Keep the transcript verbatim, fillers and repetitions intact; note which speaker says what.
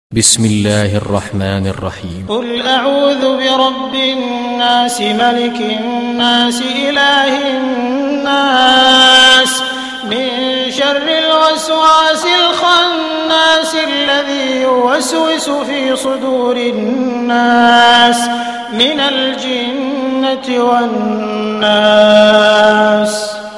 Speaker 1: بسم الله الرحمن الرحيم.
Speaker 2: قل أعوذ برب الناس ملك الناس إله الناس من شر الوسواس الخناس الذي يوسوس في صدور الناس من الجنة والناس.